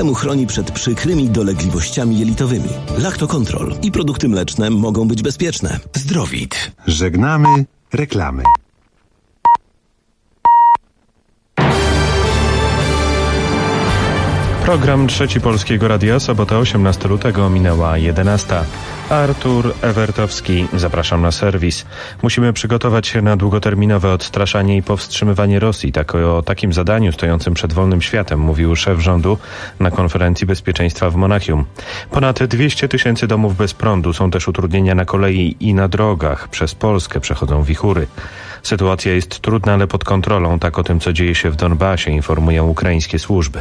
temu chroni przed przykrymi dolegliwościami jelitowymi. Lactocontrol i produkty mleczne mogą być bezpieczne. Zdrowit. Żegnamy reklamy. Program Trzeci Polskiego Radia, sobota 18 lutego, minęła 11. Artur Ewertowski, zapraszam na serwis. Musimy przygotować się na długoterminowe odstraszanie i powstrzymywanie Rosji. O takim zadaniu stojącym przed wolnym światem mówił szef rządu na konferencji bezpieczeństwa w Monachium. Ponad 200 000 domów bez prądu, są też utrudnienia na kolei i na drogach. Przez Polskę przechodzą wichury. Sytuacja jest trudna, ale pod kontrolą. Tak o tym, co dzieje się w Donbasie, informują ukraińskie służby.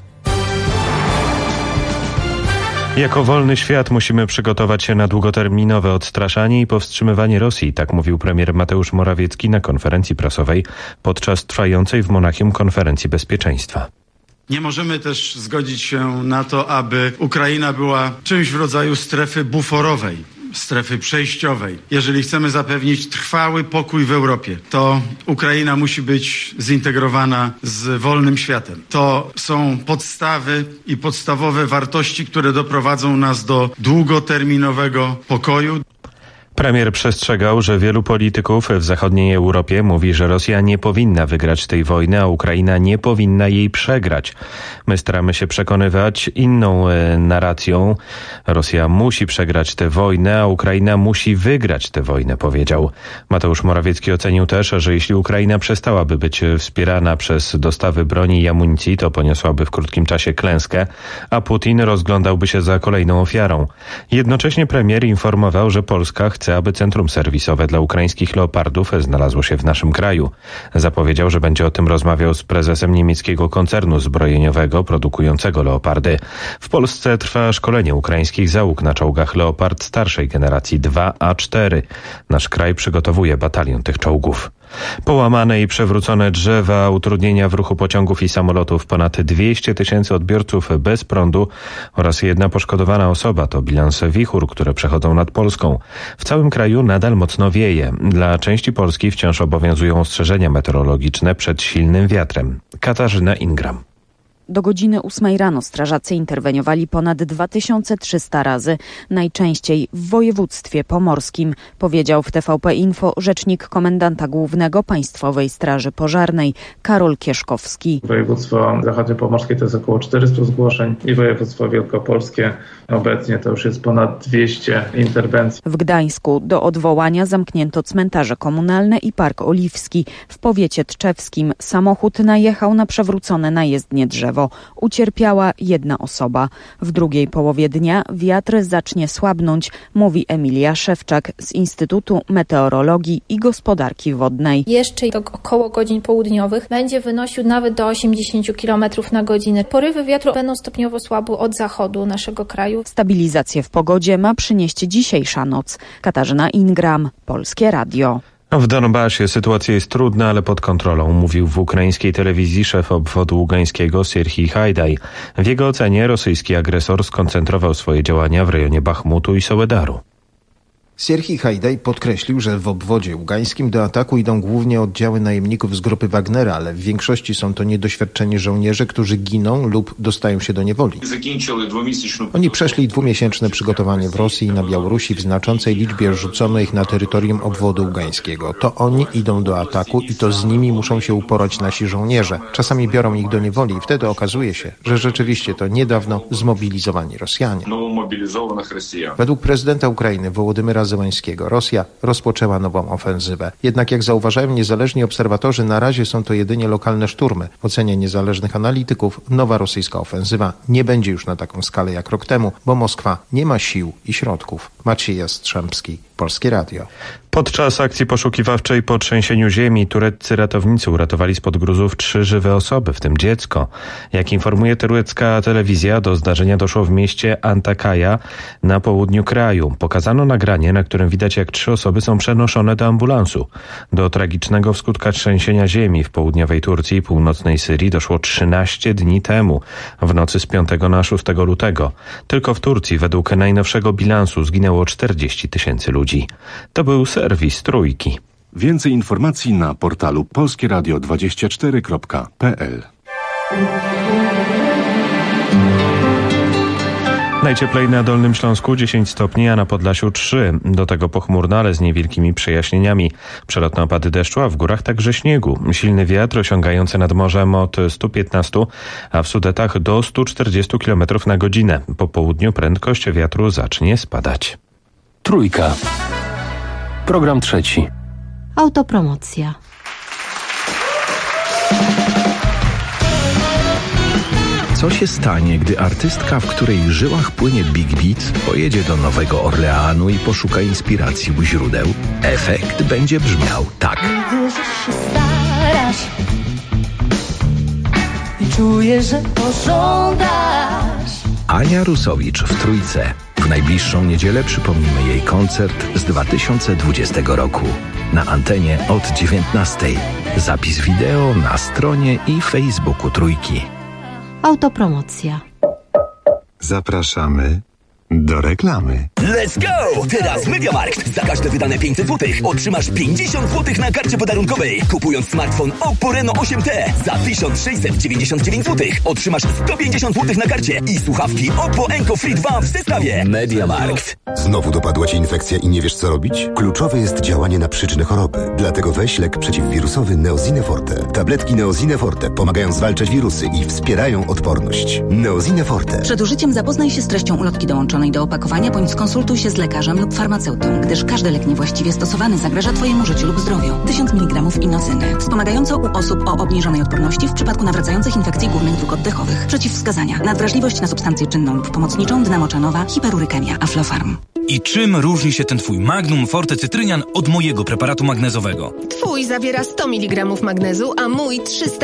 Jako wolny świat musimy przygotować się na długoterminowe odstraszanie i powstrzymywanie Rosji, tak mówił premier Mateusz Morawiecki na konferencji prasowej podczas trwającej w Monachium konferencji bezpieczeństwa. Nie możemy też zgodzić się na to, aby Ukraina była czymś w rodzaju strefy buforowej, strefy przejściowej. Jeżeli chcemy zapewnić trwały pokój w Europie, to Ukraina musi być zintegrowana z wolnym światem. To są podstawy i podstawowe wartości, które doprowadzą nas do długoterminowego pokoju. Premier przestrzegał, że wielu polityków w zachodniej Europie mówi, że Rosja nie powinna wygrać tej wojny, a Ukraina nie powinna jej przegrać. My staramy się przekonywać inną narracją. Rosja musi przegrać tę wojnę, a Ukraina musi wygrać tę wojnę, powiedział. Mateusz Morawiecki ocenił też, że jeśli Ukraina przestałaby być wspierana przez dostawy broni i amunicji, to poniosłaby w krótkim czasie klęskę, a Putin rozglądałby się za kolejną ofiarą. Jednocześnie premier informował, że Polska chce, aby centrum serwisowe dla ukraińskich Leopardów znalazło się w naszym kraju. Zapowiedział, że będzie o tym rozmawiał z prezesem niemieckiego koncernu zbrojeniowego produkującego Leopardy. W Polsce trwa szkolenie ukraińskich załóg na czołgach Leopard starszej generacji 2A4. Nasz kraj przygotowuje batalion tych czołgów. Połamane i przewrócone drzewa, utrudnienia w ruchu pociągów i samolotów, ponad 200 000 odbiorców bez prądu oraz 1 poszkodowana osoba to bilans wichur, które przechodzą nad Polską. W całym kraju nadal mocno wieje. Dla części Polski wciąż obowiązują ostrzeżenia meteorologiczne przed silnym wiatrem. Katarzyna Ingram. Do godziny 8 rano strażacy interweniowali ponad 2300 razy, najczęściej w województwie pomorskim, powiedział w TVP Info rzecznik komendanta głównego Państwowej Straży Pożarnej Karol Kieszkowski. Województwo zachodniopomorskie to jest około 400 zgłoszeń i województwo wielkopolskie obecnie to już jest ponad 200 interwencji. W Gdańsku do odwołania zamknięto cmentarze komunalne i Park Oliwski. W powiecie tczewskim samochód najechał na przewrócone na jezdnię drzewo. Ucierpiała 1 osoba. W drugiej połowie dnia wiatr zacznie słabnąć, mówi Emilia Szewczak z Instytutu Meteorologii i Gospodarki Wodnej. Jeszcze do około godzin południowych będzie wynosił nawet do 80 km na godzinę. Porywy wiatru będą stopniowo słabły od zachodu naszego kraju. Stabilizację w pogodzie ma przynieść dzisiejsza noc. Katarzyna Ingram, Polskie Radio. W Donbasie sytuacja jest trudna, ale pod kontrolą, mówił w ukraińskiej telewizji szef obwodu ługańskiego Sierhij Hajdaj. W jego ocenie rosyjski agresor skoncentrował swoje działania w rejonie Bachmutu i Soledaru. Sierhij Hajdaj podkreślił, że w obwodzie ługańskim do ataku idą głównie oddziały najemników z grupy Wagnera, ale w większości są to niedoświadczeni żołnierze, którzy giną lub dostają się do niewoli. Oni przeszli 2-miesięczne przygotowanie w Rosji i na Białorusi w znaczącej liczbie rzucono ich na terytorium obwodu ługańskiego. To oni idą do ataku i to z nimi muszą się uporać nasi żołnierze. Czasami biorą ich do niewoli i wtedy okazuje się, że rzeczywiście to niedawno zmobilizowani Rosjanie. Według prezydenta Ukrainy Wołodymyra Zełańskiego Rosja rozpoczęła nową ofensywę. Jednak jak zauważają niezależni obserwatorzy, na razie są to jedynie lokalne szturmy. W ocenie niezależnych analityków nowa rosyjska ofensywa nie będzie już na taką skalę jak rok temu, bo Moskwa nie ma sił i środków. Maciej Jastrzębski, Polskie Radio. Podczas akcji poszukiwawczej po trzęsieniu ziemi tureccy ratownicy uratowali spod gruzów 3 żywe osoby, w tym dziecko. Jak informuje turecka telewizja, do zdarzenia doszło w mieście Antakya na południu kraju. Pokazano nagranie, na którym widać, jak 3 osoby są przenoszone do ambulansu. Do tragicznego w skutkach trzęsienia ziemi w południowej Turcji i północnej Syrii doszło 13 dni temu, w nocy z 5 na 6 lutego. Tylko w Turcji według najnowszego bilansu zginęło 40 000 ludzi. To był serwis Trójki. Więcej informacji na portalu polskieradio24.pl. Najcieplej na Dolnym Śląsku 10 stopni, a na Podlasiu 3. Do tego pochmurno, ale z niewielkimi przejaśnieniami. Przelotne opady deszczu, a w górach także śniegu. Silny wiatr osiągający nad morzem od 115, a w Sudetach do 140 km na godzinę. Po południu prędkość wiatru zacznie spadać. Trójka. Program trzeci. Autopromocja. Co się stanie, gdy artystka, w której żyłach płynie Big Beat, pojedzie do Nowego Orleanu i poszuka inspiracji u źródeł? Efekt będzie brzmiał tak. Widzę, że się starasz i czuję, że pożądasz. Ania Rusowicz w Trójce. W najbliższą niedzielę przypomnimy jej koncert z 2020 roku. Na antenie od 19. Zapis wideo na stronie i Facebooku Trójki. Autopromocja. Zapraszamy do reklamy. Let's go! Teraz MediaMarkt. Za każde wydane 500 zł otrzymasz 50 zł na karcie podarunkowej. Kupując smartfon Oppo Reno 8T za 1699 zł otrzymasz 150 zł na karcie i słuchawki Oppo Enco Free 2 w zestawie. MediaMarkt. Znowu dopadła Cię infekcja i nie wiesz co robić? Kluczowe jest działanie na przyczynę choroby. Dlatego weź lek przeciwwirusowy Neosine Forte. Tabletki Neosine Forte pomagają zwalczać wirusy i wspierają odporność. Neosine Forte. Przed użyciem zapoznaj się z treścią ulotki dołączonej do opakowania bądź skonsultuj się z lekarzem lub farmaceutą, gdyż każdy lek niewłaściwie stosowany zagraża Twojemu życiu lub zdrowiu. 1000 mg inocyny. Wspomagająco u osób o obniżonej odporności w przypadku nawracających infekcji górnych dróg oddechowych. Przeciwwskazania. Nadwrażliwość na substancję czynną lub pomocniczą, dynamoczanowa, hiperurykemia, Aflofarm. I czym różni się ten Twój Magnum Forte Cytrynian od mojego preparatu magnezowego? Twój zawiera 100 mg magnezu, a mój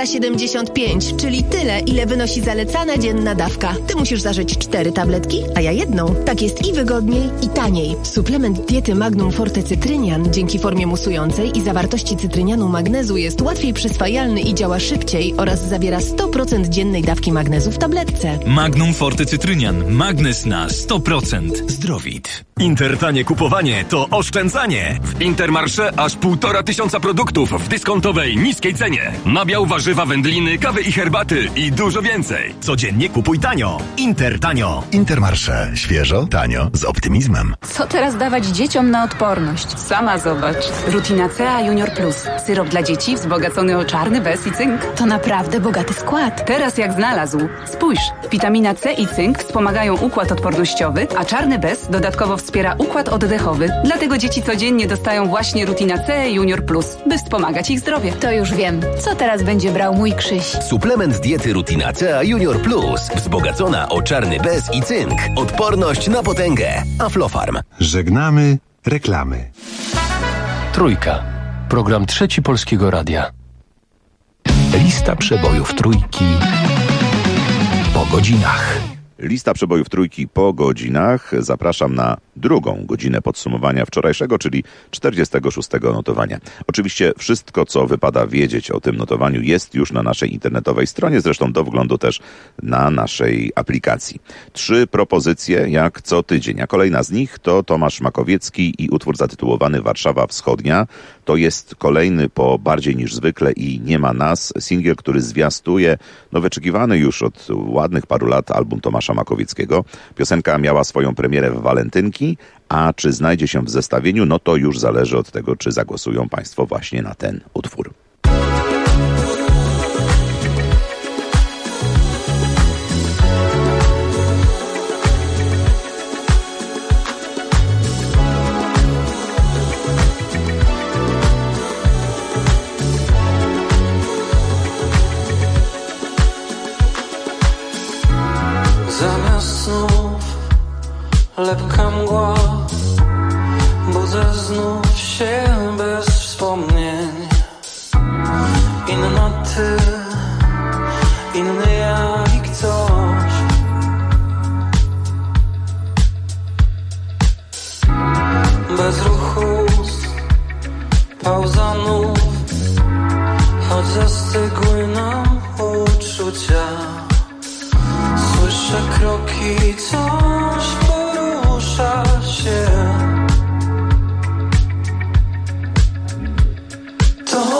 375, czyli tyle, ile wynosi zalecana dzienna dawka. Ty musisz zażyć 4 tabletki, a ja jedną. Tak jest i wygodniej, i taniej. Suplement diety Magnum Forte Cytrynian dzięki formie musującej i zawartości cytrynianu magnezu jest łatwiej przyswajalny i działa szybciej oraz zawiera 100% dziennej dawki magnezu w tabletce. Magnum Forte Cytrynian. Magnez na 100%. Zdrowit. Intertanie kupowanie to oszczędzanie. W Intermarché aż 1500 produktów w dyskontowej, niskiej cenie. Nabiał, warzywa, wędliny, kawy i herbaty i dużo więcej. Codziennie kupuj tanio. Intertanio. Intermarché. Świeżo, tanio, z optymizmem. Co teraz dawać dzieciom na odporność? Sama zobacz. Rutina C Junior Plus. Syrop dla dzieci wzbogacony o czarny bez i cynk. To naprawdę bogaty skład. Teraz jak znalazł. Spójrz, witamina C i cynk wspomagają układ odpornościowy, a czarny bez dodatkowo wspiera układ oddechowy. Dlatego dzieci codziennie dostają właśnie Rutina C Junior Plus, by wspomagać ich zdrowie. To już wiem. Co teraz będzie brał mój Krzyś? Suplement diety Rutina C Junior Plus. Wzbogacona o czarny bez i cynk. Odporność na potęgę. Aflofarm. Żegnamy reklamy. Trójka. Program trzeci Polskiego Radia. Lista przebojów Trójki po godzinach. Lista przebojów Trójki po godzinach. Zapraszam na drugą godzinę podsumowania wczorajszego, czyli 46 notowania. Oczywiście wszystko, co wypada wiedzieć o tym notowaniu, jest już na naszej internetowej stronie, zresztą do wglądu też na naszej aplikacji. 3 propozycje jak co tydzień, a kolejna z nich to Tomasz Makowiecki i utwór zatytułowany Warszawa Wschodnia. To jest kolejny po Bardziej niż zwykle i Nie ma nas singiel, który zwiastuje wyczekiwany już od ładnych paru lat album Tomasza Makowieckiego. Piosenka miała swoją premierę w walentynki, a czy znajdzie się w zestawieniu, no to już zależy od tego, czy zagłosują Państwo właśnie na ten utwór. Zamiast snów lepka mgła, budzę znów się bez wspomnień. Inna ty, inny ja i ktoś. Bez ruchu, pauza nów, choć zastygły nam uczucia. Słyszę kroki, coś porusza się. To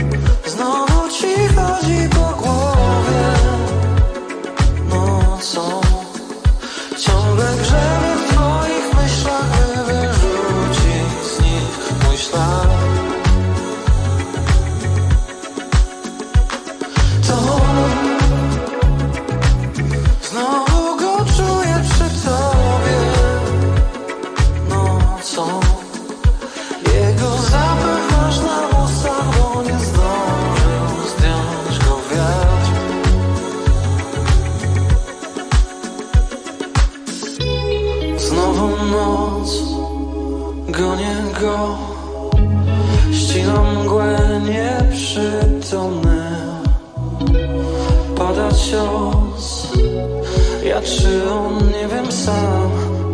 znowu ci chodzi po głowie nocą. głos. Ja czy on, nie wiem sam.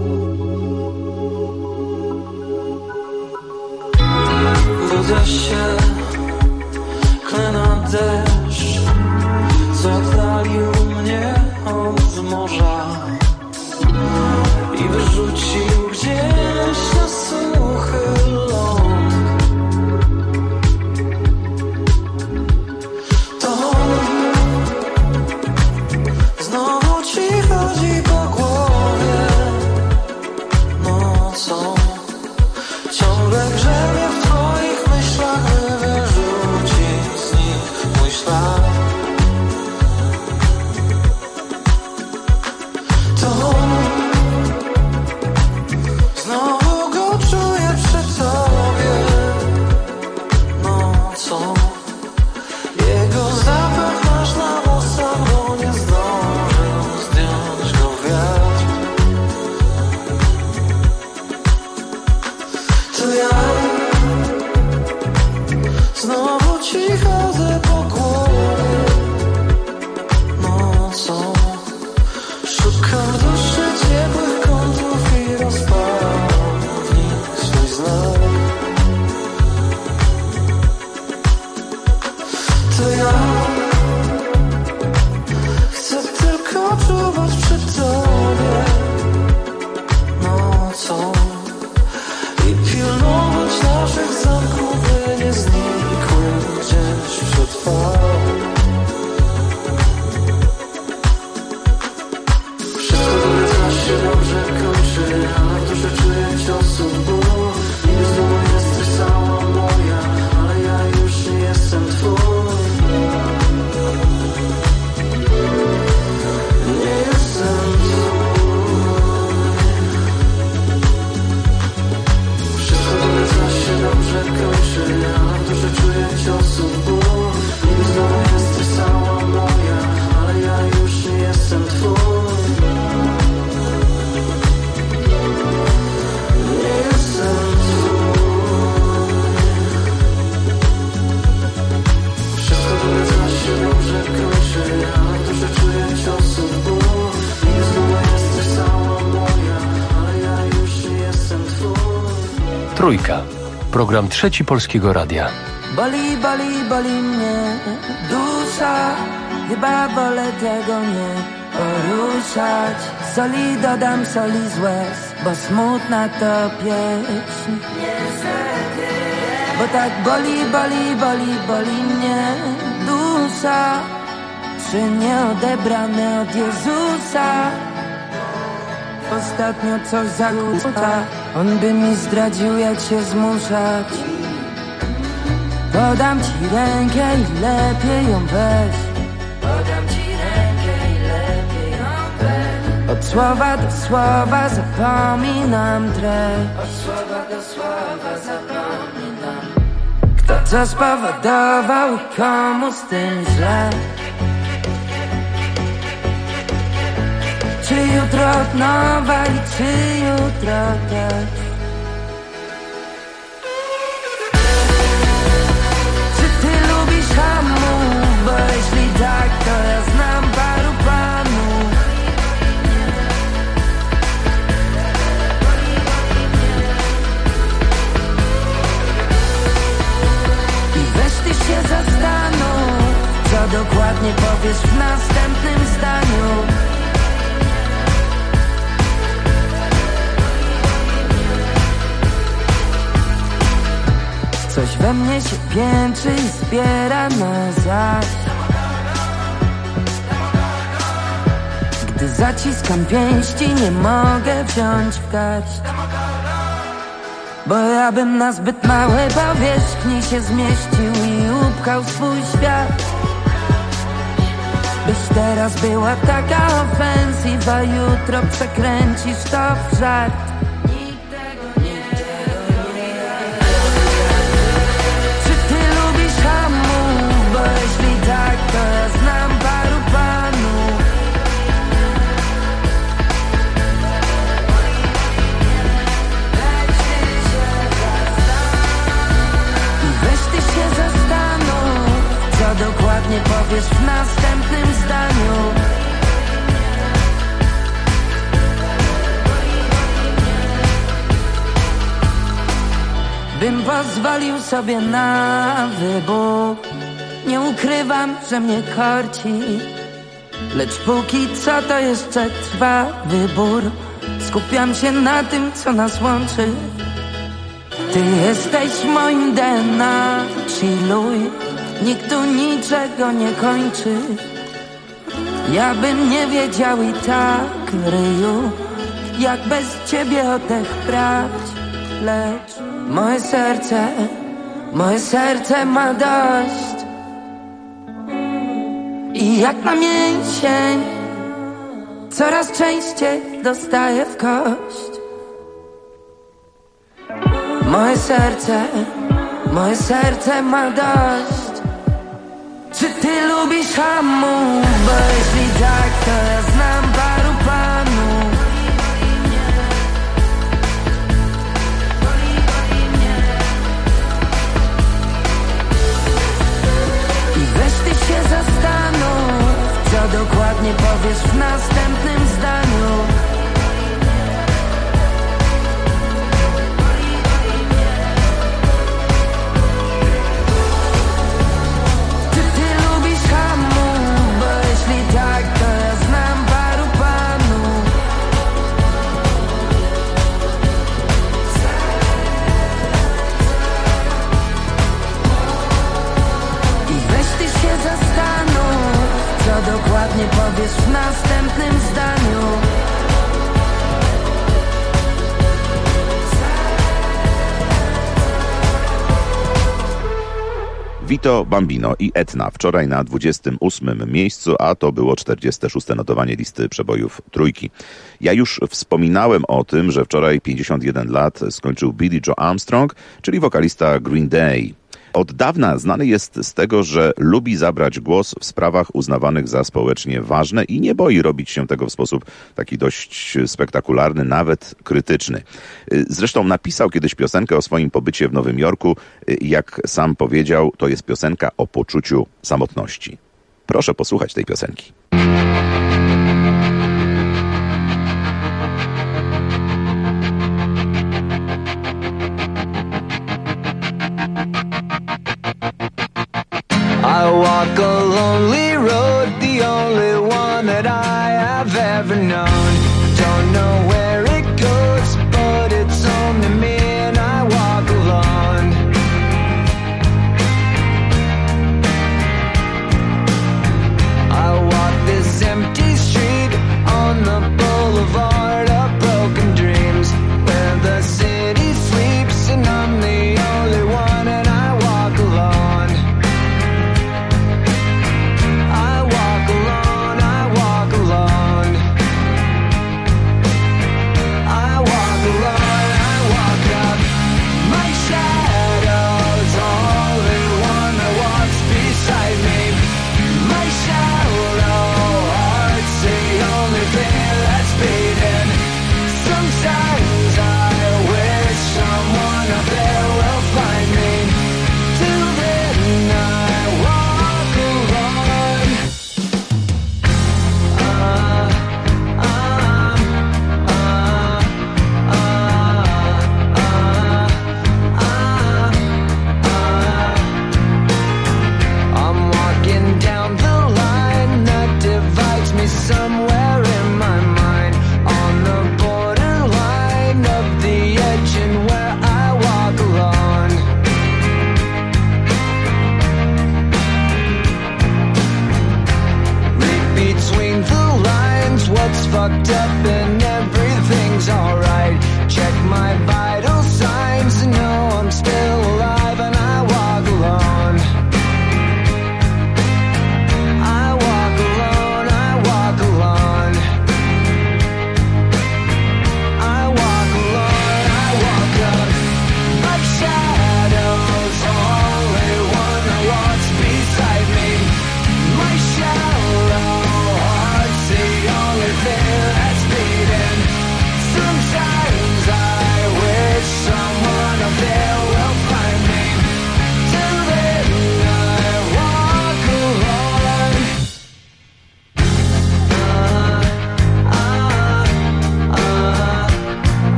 Budzę się, klę na deszcz, co oddalił mnie od morza i wyrzucił gdzieś na suchy ląd. To znowu ci chodzi po głowie nocą, ciągle grzebie w twoich myślach, by wyrzucić z nich mój ślad. To znowu go czuję przy tobie nocą. Jego zapach masz na włosach, bo nie zdążył zdjąć go wiatr. To ja znowu ci chodzę po głowie nocą. Szukam w duszy ciepłych kątów i rozpalam w nich swój znak. To ja chcę tylko czuwać przy tobie nocą i pilnować naszych zamków, by nie znikły gdzieś wśród fal. Wszystko dowiedza się dobrze kończy, ale w duszy czuję ciosów ból. Niby znowu jesteś cała moja, ale ja już nie jestem twój. Nie jestem twój. Wszystko dowiedza się dobrze kończy, ale w duszy czuję ciosów ból. Niby znowu jesteś cała moja, ale ja już nie jestem twój. Nie jestem twój. Wszystko dowiedza się dobrze kończy, ale w duszy czuję ciosów ból. Niby znowu jesteś cała moja, ale ja już nie jestem twój. Trójka. Program Trzeci Polskiego Radia. Boli, boli, boli mnie dusza. Chyba wolę tego nie poruszać. Soli dodam, soli z łez, bo smutna to pieśń. Bo tak boli, boli, boli, boli mnie dusza. Czy nie odebrane od Jezusa? Ostatnio coś zakłóca. On by mi zdradził, jak się zmuszać. Podam ci rękę i lepiej ją weź. Podam ci rękę i lepiej ją weź. Od słowa do słowa zapominam treść. Od słowa do słowa zapominam. Kto co spowodował i komu z tym źle? Czy jutro od nowa i czy jutro też? Czy ty lubisz hamów? Bo jeśli tak, to ja znam paru panów. I weź ty się zastanów, co dokładnie powiesz w następnym zdaniu. Coś we mnie się piętrzy i zbiera na zaś. Gdy zaciskam pięści, nie mogę wziąć w garść. Bo ja bym na zbyt małej powierzchni się zmieścił i upchał swój świat. Byś teraz była taka ofensywa, jutro przekręcisz to w żart. To ja znam paru panów. I weź ty się zastanów, co dokładnie powiesz w następnym zdaniu. bym pozwolił sobie na wybór. Nie ukrywam, że mnie korci, lecz póki co to jeszcze trwa wybór. Skupiam się na tym, co nas łączy. Ty jesteś moim DNA, chilluj. Nikt tu niczego nie kończy. Ja bym nie wiedział i tak, ryju, jak bez ciebie oddech brać. Lecz moje serce ma dość. I jak na mięsień coraz częściej dostaję w kość. Moje serce ma dość. Czy ty lubisz hamu? Bo jeśli tak, to ja znam paru panów. I weź ty się zastanów, co dokładnie powiesz w następnym zdaniu. Dokładnie powiesz w następnym zdaniu. Vito Bambino i Etna wczoraj na 28. miejscu, a to było 46. notowanie listy przebojów Trójki. Ja już wspominałem o tym, że wczoraj 51 lat skończył Billie Joe Armstrong, czyli wokalista Green Day. Od dawna znany jest z tego, że lubi zabrać głos w sprawach uznawanych za społecznie ważne i nie boi robić się tego w sposób taki dość spektakularny, nawet krytyczny. Zresztą napisał kiedyś piosenkę o swoim pobycie w Nowym Jorku. Jak sam powiedział, to jest piosenka o poczuciu samotności. Proszę posłuchać tej piosenki. I walk a lonely road, the only one that I have ever known. Don't know where it goes, but it's only me and I walk alone. I walk this empty street on the boulevard of broken dreams, where the city sleeps and I'm the only one and I walk alone.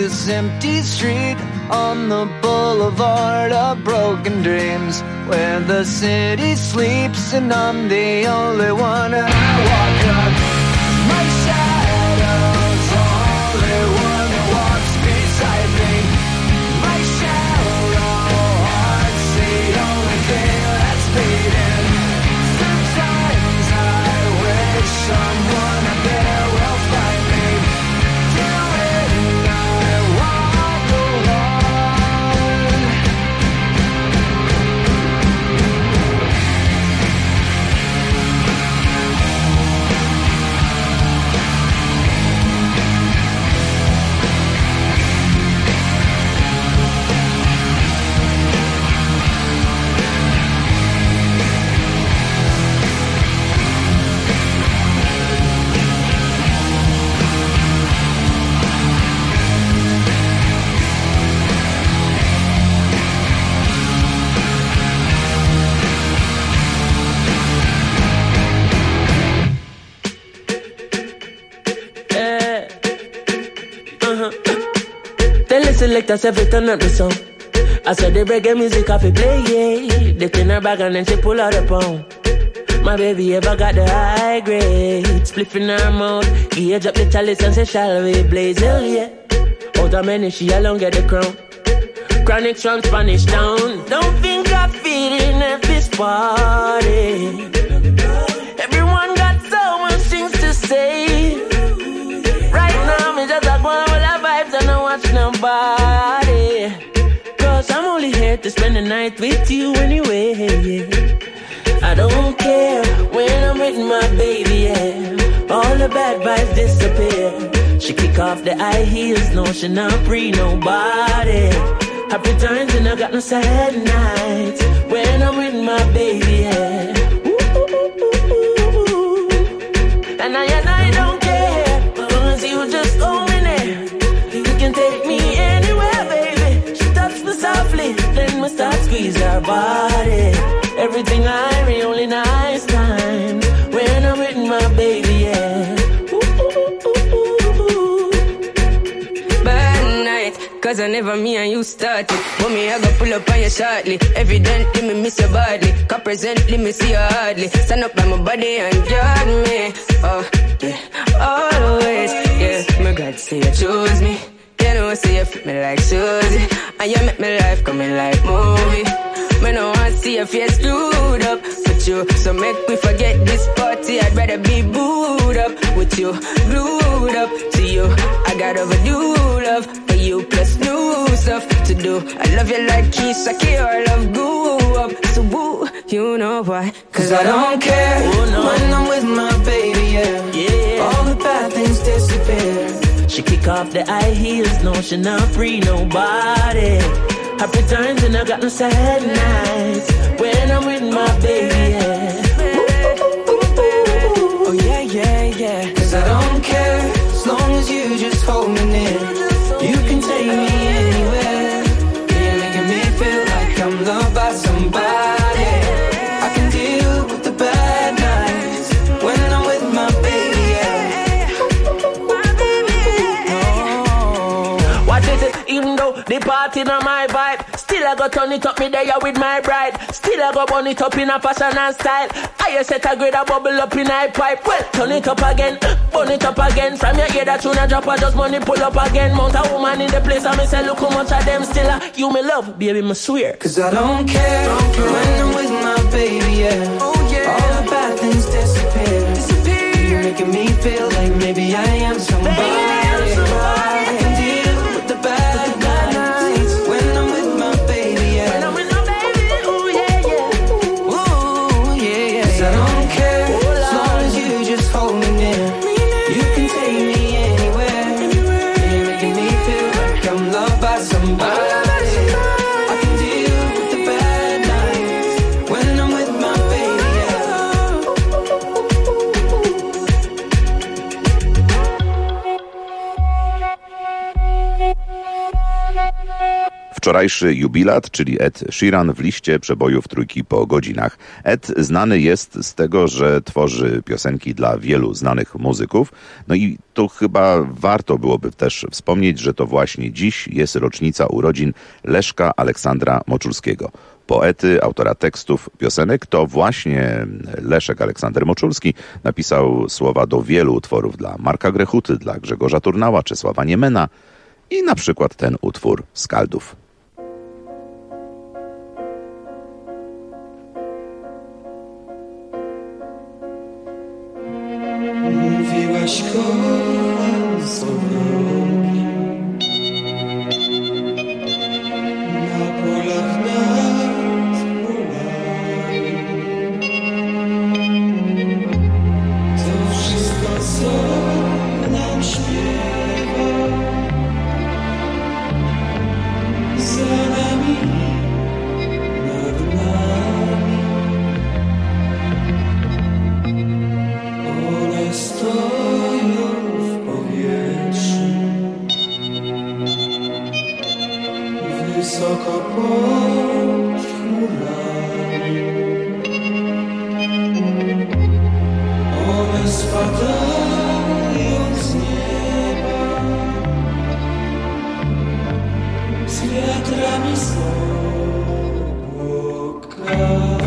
this empty street on the boulevard of broken dreams, where the city sleeps and I'm the only one. And I walk up, my shadow's only one that walks beside me. My shallow heart's the only thing that's beating. Sometimes I wish someone up there will find me. Till then I walk alone. Tell the selectors every turn up the song. I saw the reggae music off it play, yeah. They in her bag and then she pull out a pound. My baby ever got the high grade, spliff in her mouth. Age up the chalice and say shall we blaze, hell yeah. Out of many she alone get the crown. Chronic from Spanish Town. Don't think I'm feeling at this party. Everyone got so much things to say. Right now me just like one with the vibes and don't watch nobody. Cause I'm only here to spend the night with you anyway, yeah. I don't care when I'm with my baby, yeah. All the bad vibes disappear. She kick off the high heels, no, she not free nobody. Happy times and I got no sad nights when I'm with my baby, yeah. And I don't care, cause you just own it. You can take me anywhere, baby. She touched me softly, then we start squeeze her body. Everything I read, only nice times when I'm with my baby, yeah. Bad night, cause I never me and you started. But me I go pull up on you shortly. Evidently me miss you badly. Cause presently me see you hardly. Stand up by my body and guard me. Oh yeah, always, yeah. My God say you choose me. You know say you fit me like Susie. And you make me life coming like movie. Me no want see your face screwed up with you. So make me forget this party. I'd rather be booed up with you, glued up to you. I got overdue love for you, plus new stuff to do. I love you like Kisaki or love grew up. So woo, you know why? Cause I don't care when I'm with my baby, yeah. All the bad things disappear. She kick off the high heels, no, she not free nobody. Happy times and I got no sad nights when I'm with my baby, yeah. Oh yeah, yeah, yeah. Cause I don't care as long as you just hold me near. You can take me anywhere. You're making me feel like I'm loved by somebody. I can deal with the bad nights when I'm with my baby, yeah. Oh. What is it? Even though the party not my vibe, still I go turn it up me there with my bride. Still I go burn it up in a fashion and style. I set a grade a bubble up in a pipe. Well, turn it up again, burn it up again. From your ear that tune a drop, I just money pull up again. Mount a woman in the place and me say look how much of them still you me love, baby, me swear. Cause I don't care when I'm with my baby, yeah. Oh yeah. All the bad things disappear. You're making me feel like maybe I am somebody. I can deal with the bad nights when I'm with my baby, yeah. When I'm with my baby, ooh yeah, yeah. Ooh yeah, yeah. Cause I don't care as long as you just hold me near. You can take me anywhere. You're making me feel like I'm loved by somebody. I can deal with the bad nights when I'm with my baby, wczorajszy jubilat, czyli Ed Sheeran w liście przebojów trójki po godzinach. Ed znany jest z tego, że tworzy piosenki dla wielu znanych muzyków. No i tu chyba warto byłoby też wspomnieć, że to właśnie dziś jest rocznica urodzin Leszka Aleksandra Moczulskiego. Poety, autora tekstów piosenek, to właśnie Leszek Aleksander Moczulski napisał słowa do wielu utworów dla Marka Grechuty, dla Grzegorza Turnała, Czesława Niemena i na przykład ten utwór Skaldów. Mówiłaś kocham z ogrogi, na polach nad polami. To wszystko, co nam śpiewa, za nami, nad nami. One stoją w powietrzu, wysoko pod chmurami. One spadają z nieba, z wiatrami, z obłokami.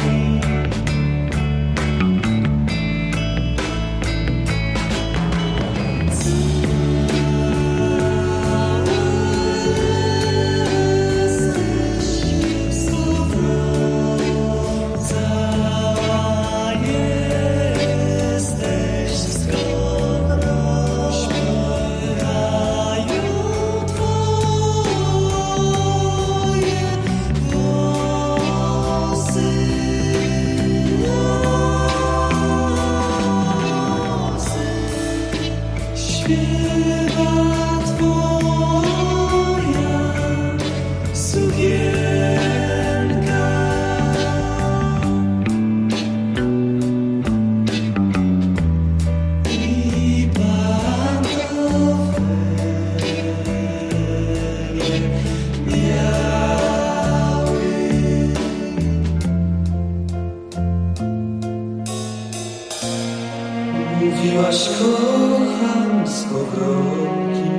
Mówiłaś kocham z ogrogi,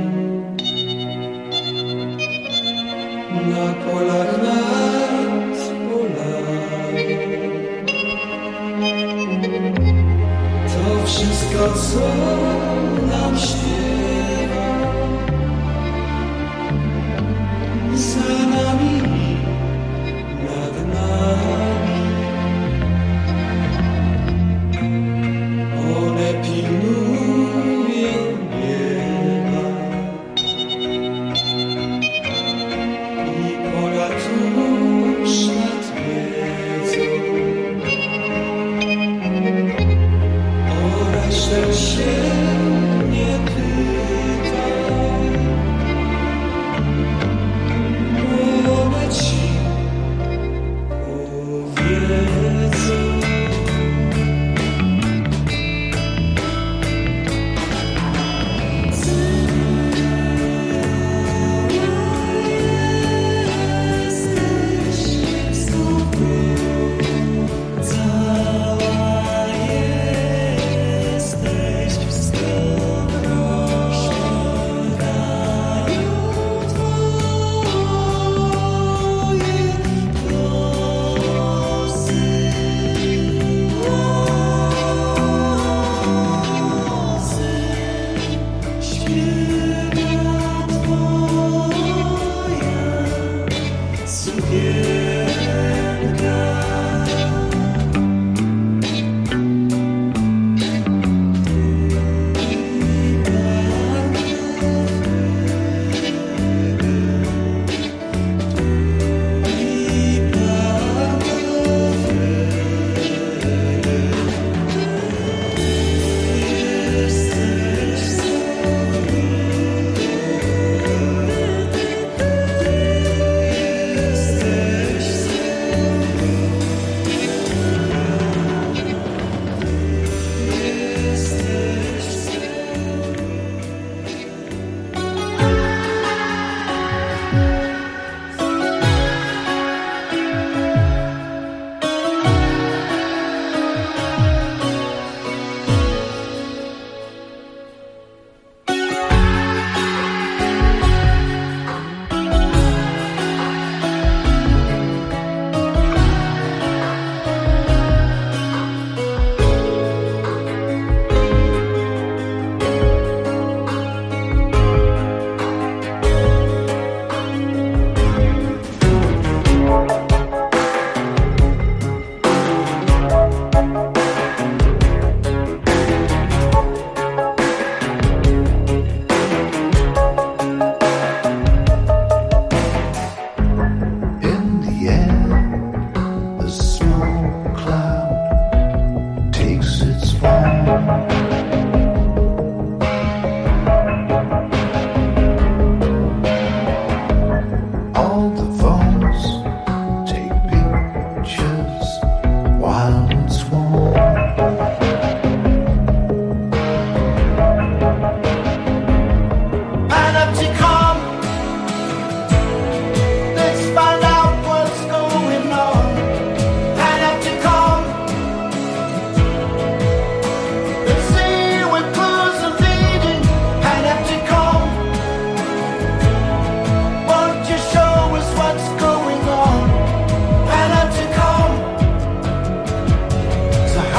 na polach nad polami. To wszystko, co nam śpiewa, za nami, nad nami. One pilnują nieba i pola tuż nad miedzą. O resztę się nie pyta.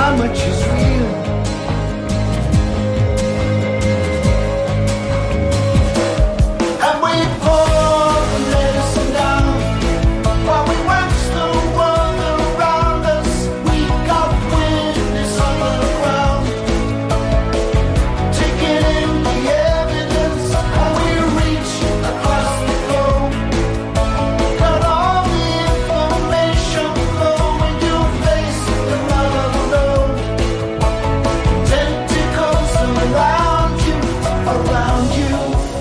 how much is real. And we pour the medicine down while we watch the world around us. We got witness on the ground, taking in the evidence, and we reach across the globe. Got all the information flowing, you face the mother load. Tentacles around you, around you.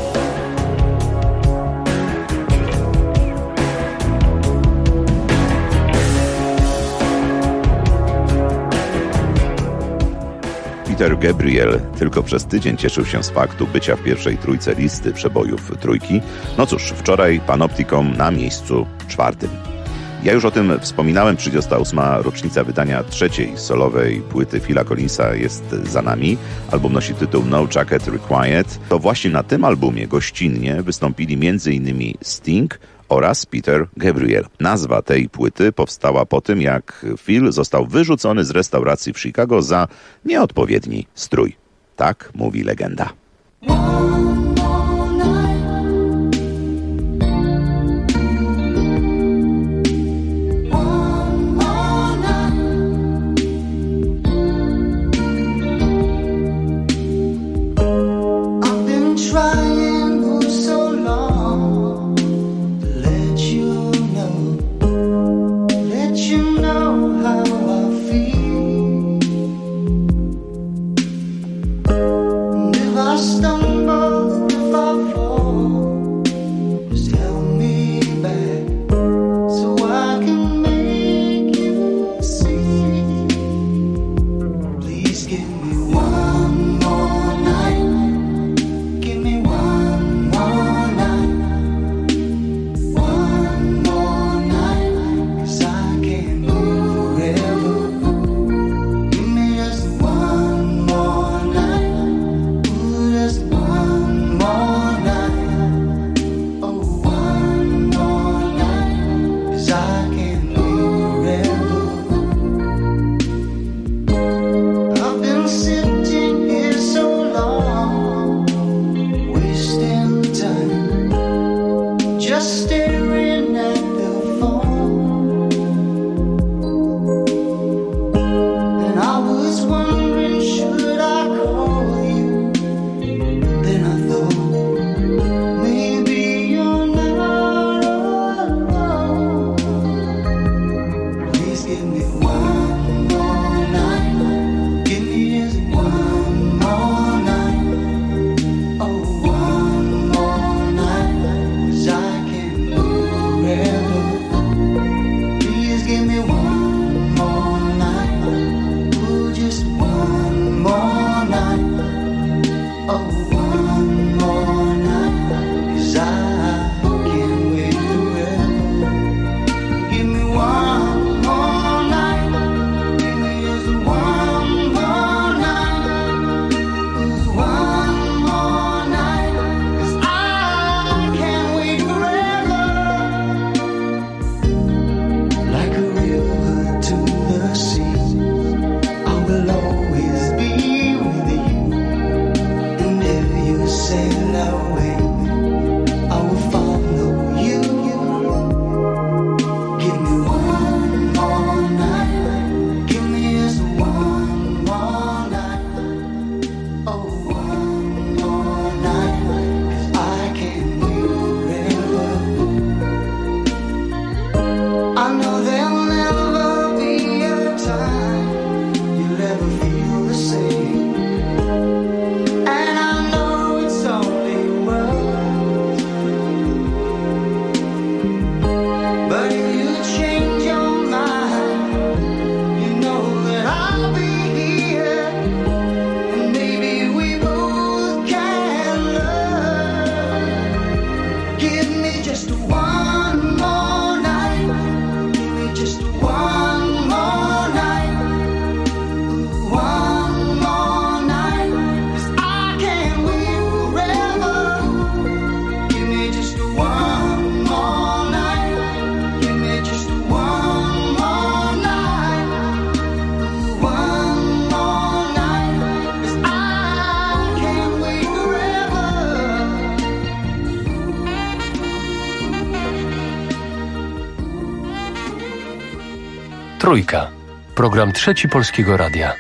Peter Gabriel tylko przez tydzień cieszył się z faktu bycia w pierwszej trójce listy przebojów trójki. No cóż, wczoraj Panopticon na miejscu 4. Ja już o tym wspominałem, 38. rocznica wydania trzeciej solowej płyty Phila Collinsa jest za nami. Album nosi tytuł No Jacket Required. To właśnie na tym albumie gościnnie wystąpili m.in. Sting oraz Peter Gabriel. Nazwa tej płyty powstała po tym, jak Phil został wyrzucony z restauracji w Chicago za nieodpowiedni strój. Tak mówi legenda. I've been trying for so long to let you know how I feel. And if I stumble, if I fall, just help me back so I can make you see. Please give me one more night. Give me one more night. One more night, 'cause I can't live forever. Give me just one more night. Ooh, just one more night. Oh, one more night, 'cause I can't live forever. I've been sitting here so long, wasting time, just staring at the phone. And I was wondering, should I call you? Then I thought, maybe you're not alone. Please give me one more night. Give me just one more night. Oh, one more night, 'cause I can't live forever. Please give me one more night. Ooh, just one more night. Oh, one more night, 'cause I can't wait forever. Give me one more night. Give me just one more night. Ooh, one more night, 'cause I can't wait forever. Like a river to the sea, I will always be with you. And Trójka. Program Trzeci Polskiego Radia.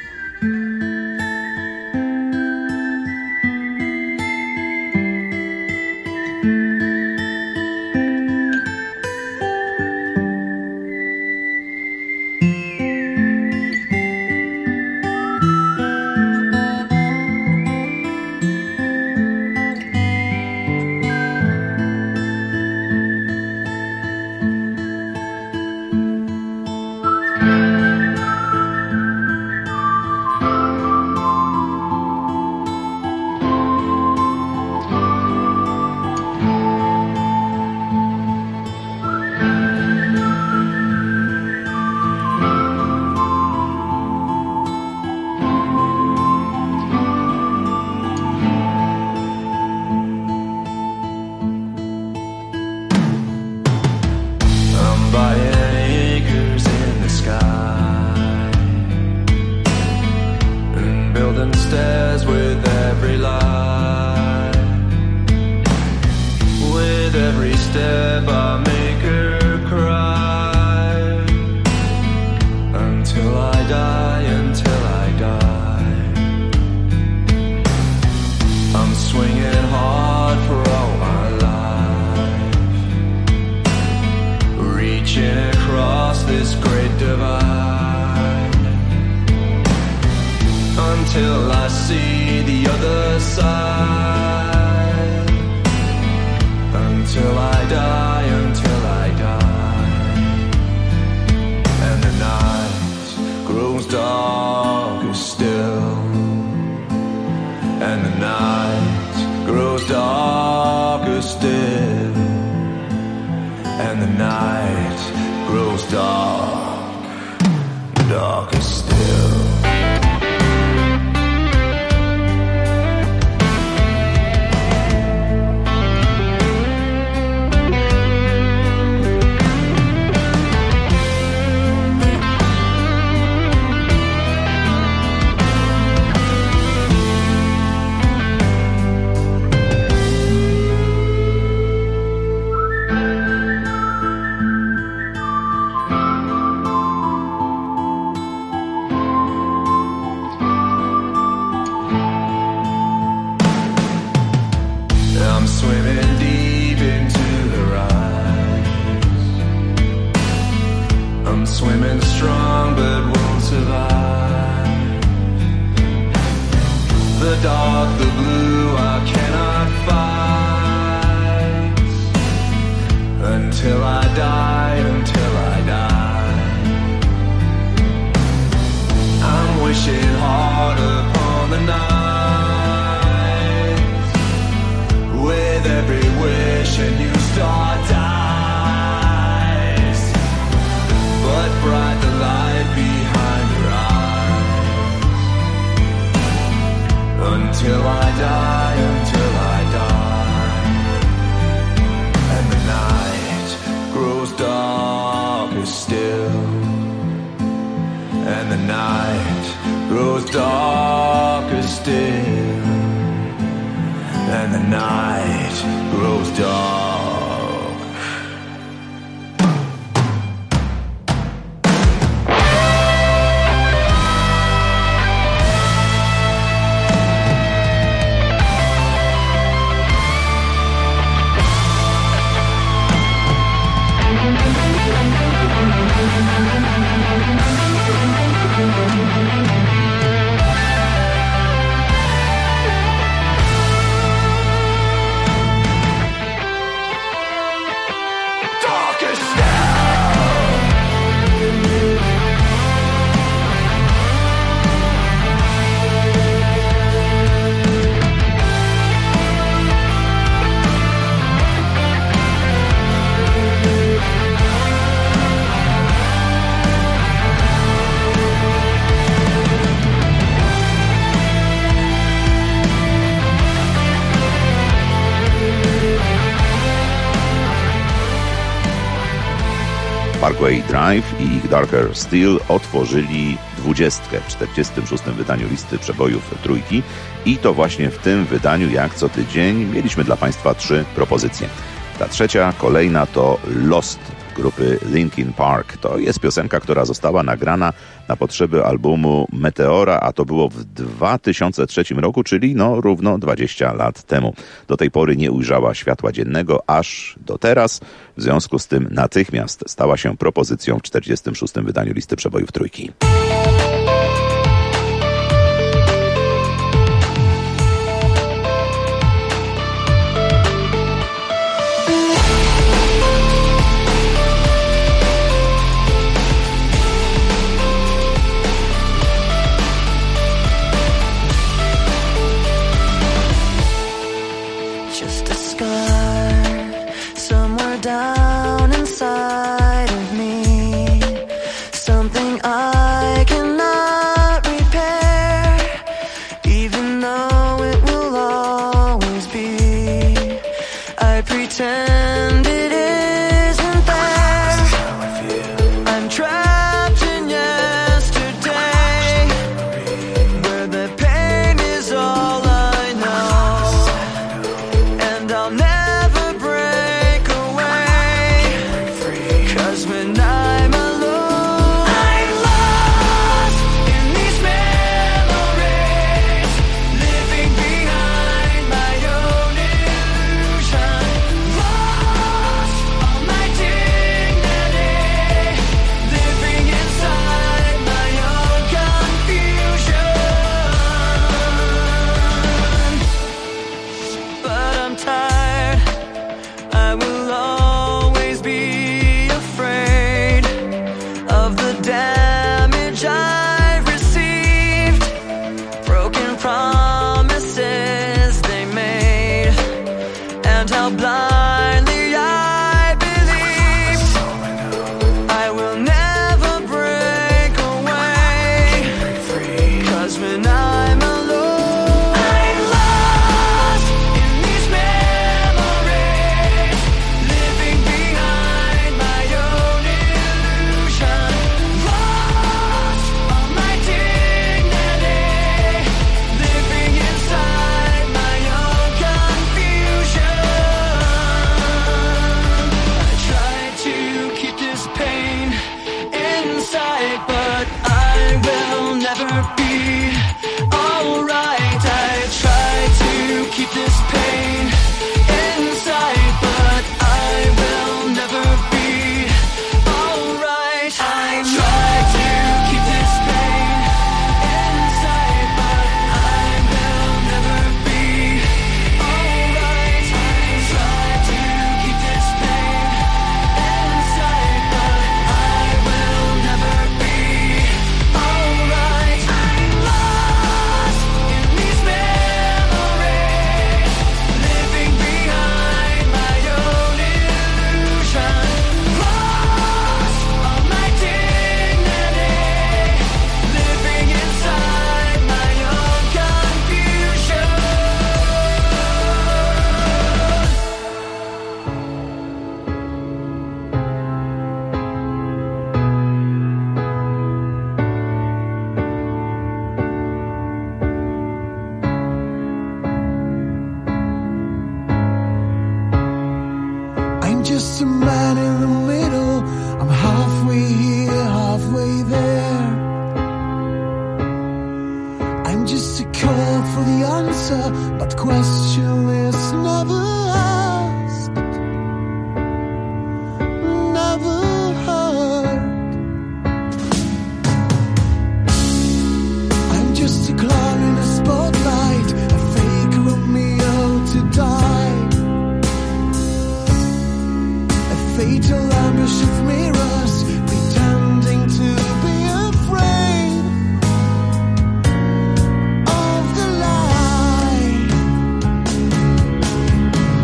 Until I see the other side, until I die, and the night grows darker still, and the night grows darker still, and the night grows darker still. I'm swimming deep into the rise. I'm swimming strong but won't survive. The dark, the blue, I cannot fight. Until I die, I'm wishing hard upon the night. With every wish a new star dies, but bright the light behind your eyes. Until I die, and the night grows darker still, and the night grows darker still, and the night grows dark. Parkway Drive i ich Darker Still otworzyli 20 w 46. wydaniu listy przebojów Trójki i to właśnie w tym wydaniu, jak co tydzień, mieliśmy dla Państwa 3 propozycje. Ta trzecia, kolejna to Lost grupy Linkin Park. To jest piosenka, która została nagrana na potrzeby albumu Meteora, a to było w 2003 roku, czyli równo 20 lat temu. Do tej pory nie ujrzała światła dziennego, aż do teraz. W związku z tym natychmiast stała się propozycją w 46. wydaniu listy przebojów Trójki. Down inside of me, something I cannot repair, even though it will always be. I pretend it isn't there. I'm trapped in yesterday, where the pain is all I know, and I'll never just a man in the middle. I'm halfway here, halfway there. I'm just a call for the answer, but the question is never asked, never heard. I'm just a clown in a spotlight, a fake Romeo to die. Fatal ambush of mirrors, pretending to be afraid of the light.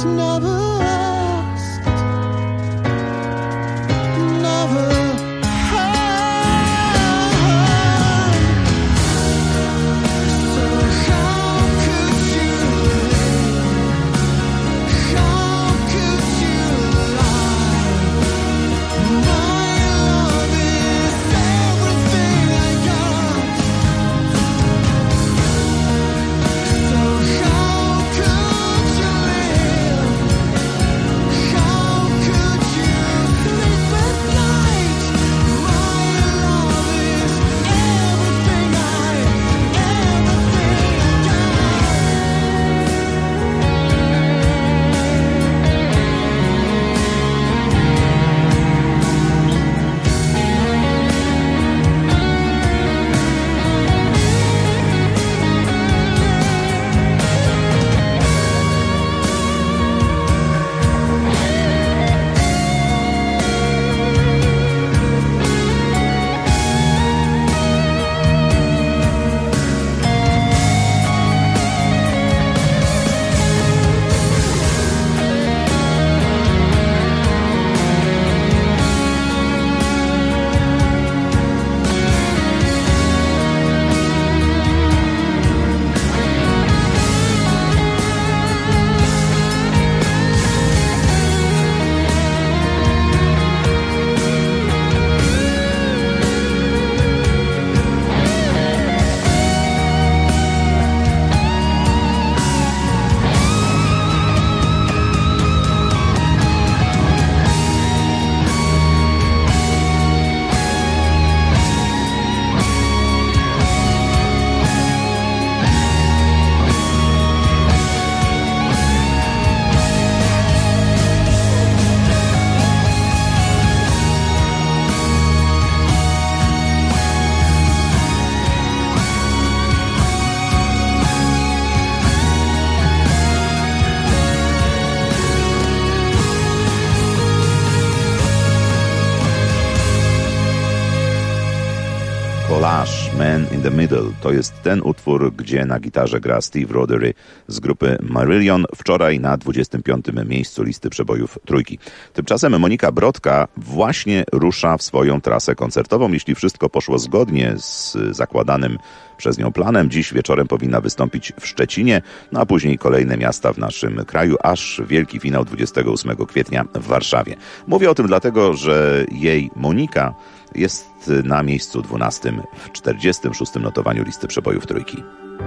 was never asked, never Man in the Middle to jest ten utwór, gdzie na gitarze gra Steve Rothery z grupy Marillion, wczoraj na 25. miejscu listy przebojów trójki. Tymczasem Monika Brodka właśnie rusza w swoją trasę koncertową. Jeśli wszystko poszło zgodnie z zakładanym przez nią planem, dziś wieczorem powinna wystąpić w Szczecinie, no a później kolejne miasta w naszym kraju, aż wielki finał 28 kwietnia w Warszawie. Mówię o tym dlatego, że jej Monika jest na miejscu 12 w 46. notowaniu listy przebojów trójki.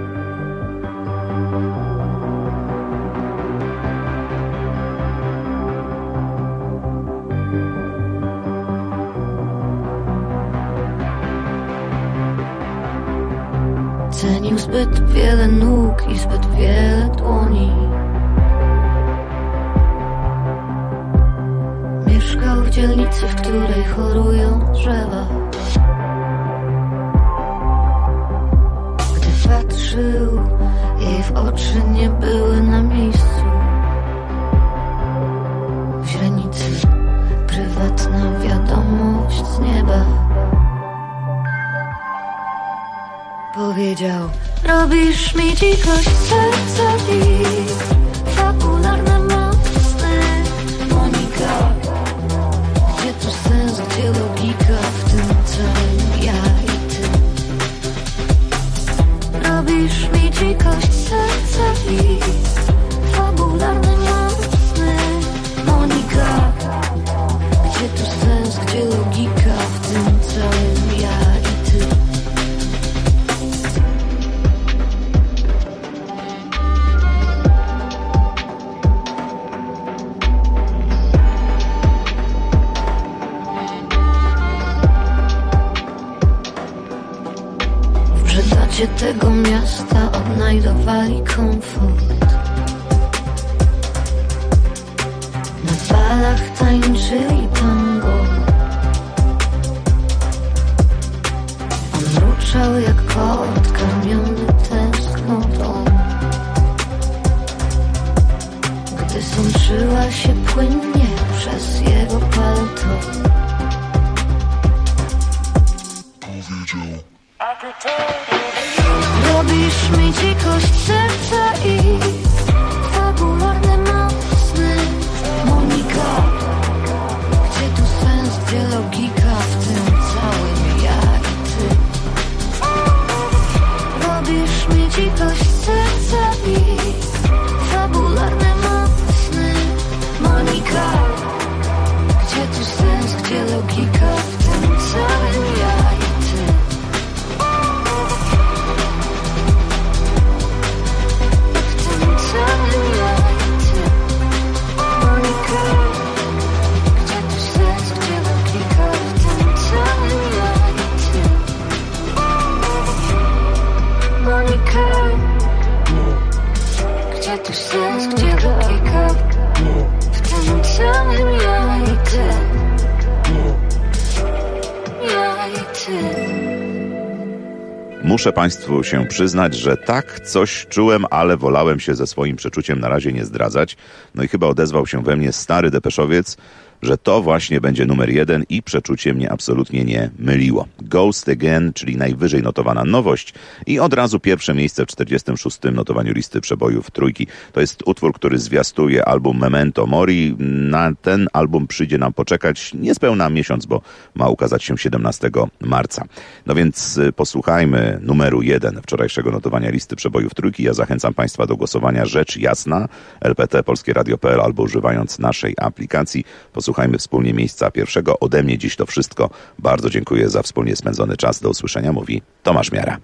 Cenił zbyt wiele nóg i zbyt wiele dłoni. Mieszkał w dzielnicy, w której chorują drzewa. Gdy patrzył, jej w oczy nie były na miejscu. W źrenicy prywatna wiadomość z nieba. Powiedział: robisz mi dzikość serca i fabularne mocne. Monika, gdzie tu sens, gdzie logika w tym całym ja i ty? Robisz mi dzikość serca i fabularne mocne. Monika, gdzie tu sens, gdzie logika w tym całym ja i ty? Tego miasta odnajdowali komfort. Na balach tańczyli tango. On mruczał jak kot karmiony tęsknotą. Gdy sączyła się płynnie przez jego palto, powiedział: robisz mi dzikość serca i fabularne mocne. Muszę Państwu się przyznać, że tak coś czułem, ale wolałem się ze swoim przeczuciem na razie nie zdradzać. No i chyba odezwał się we mnie stary depeszowiec, że to właśnie będzie numer 1 i przeczucie mnie absolutnie nie myliło. Ghost Again, czyli najwyżej notowana nowość i od razu pierwsze miejsce w 46. notowaniu listy przebojów trójki. To jest utwór, który zwiastuje album Memento Mori. Na ten album przyjdzie nam poczekać niespełna miesiąc, bo ma ukazać się 17 marca. No więc posłuchajmy numeru 1 wczorajszego notowania listy przebojów trójki. Ja zachęcam Państwa do głosowania rzecz jasna, LPT, polskieradio.pl albo używając naszej aplikacji. Posłuchajmy wspólnie miejsca pierwszego. Ode mnie dziś to wszystko. Bardzo dziękuję za wspólnie spędzony czas. Do usłyszenia, mówi Tomasz Miara.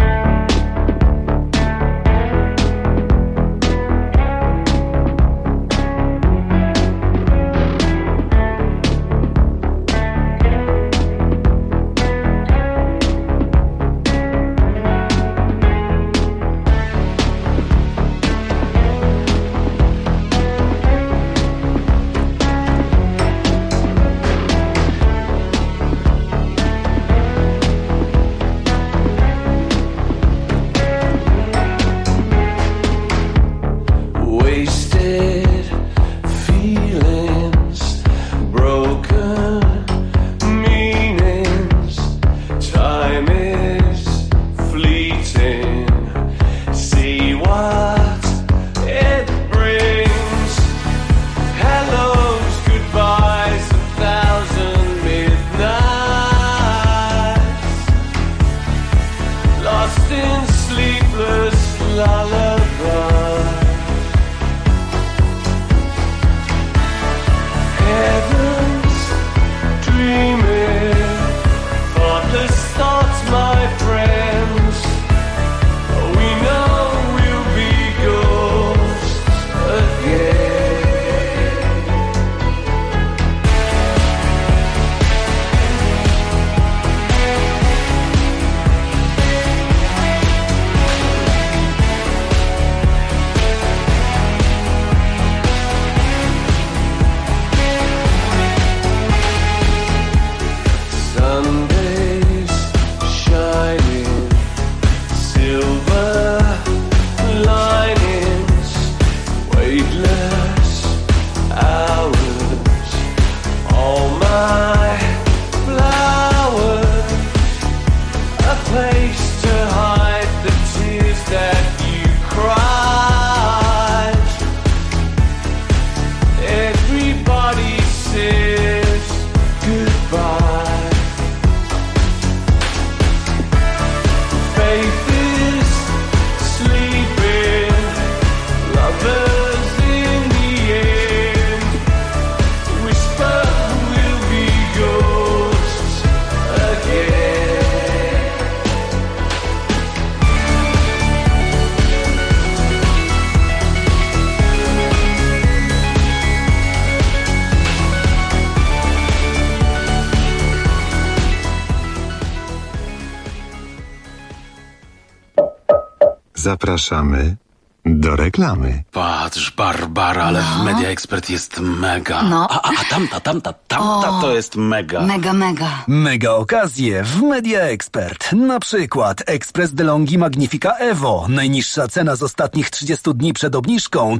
Zapraszamy do reklamy. Patrz, Barbara, ale w Media Expert jest mega. No. A tamta to jest mega. Mega. Mega okazje w Media Expert. Na przykład Express DeLonghi Magnifica Evo. Najniższa cena z ostatnich 30 dni przed obniżką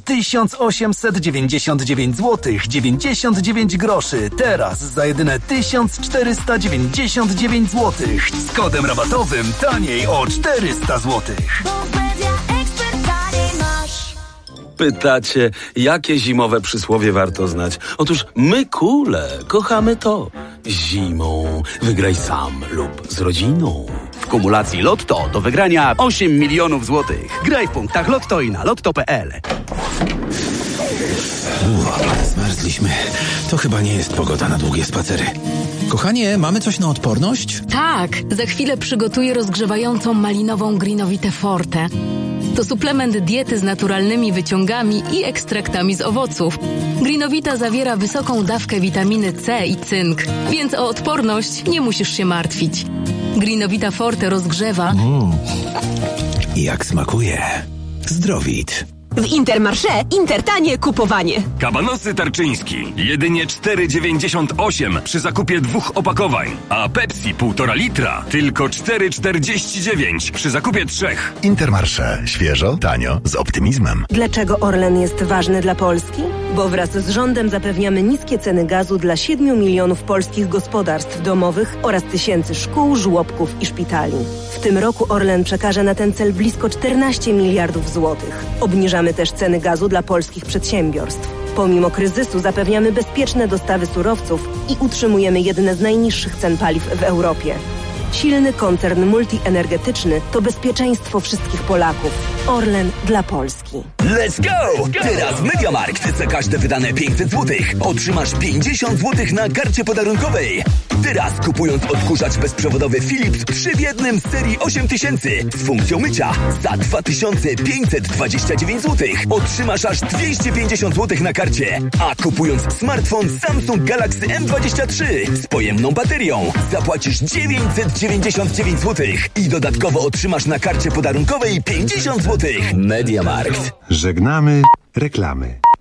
1899 zł 99 groszy. Teraz za jedyne 1499 zł. Z kodem rabatowym taniej o 400 zł. Pytacie, jakie zimowe przysłowie warto znać? Otóż my kule kochamy to. Zimą wygraj sam lub z rodziną. W kumulacji Lotto do wygrania 8 milionów złotych. Graj w punktach Lotto i na lotto.pl. Zmarzliśmy. To chyba nie jest pogoda na długie spacery. Kochanie, mamy coś na odporność? Tak, za chwilę przygotuję rozgrzewającą malinową Greenowitę Forte. To suplement diety z naturalnymi wyciągami i ekstraktami z owoców. Greenowita zawiera wysoką dawkę witaminy C i cynk, więc o odporność nie musisz się martwić. Greenowita Forte rozgrzewa. Jak smakuje. Zdrowit. W Intermarché Intertanie kupowanie. Kabanosy Tarczyński. Jedynie 4,98 przy zakupie 2 opakowań. A Pepsi 1,5 litra tylko 4,49 przy zakupie 3. Intermarché. Świeżo, tanio, z optymizmem. Dlaczego Orlen jest ważny dla Polski? Bo wraz z rządem zapewniamy niskie ceny gazu dla 7 milionów polskich gospodarstw domowych oraz tysięcy szkół, żłobków i szpitali. W tym roku Orlen przekaże na ten cel blisko 14 miliardów złotych. Obniżamy też ceny gazu dla polskich przedsiębiorstw. Pomimo kryzysu zapewniamy bezpieczne dostawy surowców i utrzymujemy jedne z najniższych cen paliw w Europie. Silny koncern multienergetyczny to bezpieczeństwo wszystkich Polaków. Orlen dla Polski. Let's go! Teraz w MediaMarkt za każde wydane 500 zł otrzymasz 50 zł na karcie podarunkowej. Teraz kupując odkurzacz bezprzewodowy Philips 3 w 1 z serii 8000 z funkcją mycia za 2529 zł otrzymasz aż 250 zł na karcie. A kupując smartfon Samsung Galaxy M23 z pojemną baterią zapłacisz 999 zł i dodatkowo otrzymasz na karcie podarunkowej 50 zł. MediaMarkt. Żegnamy reklamy.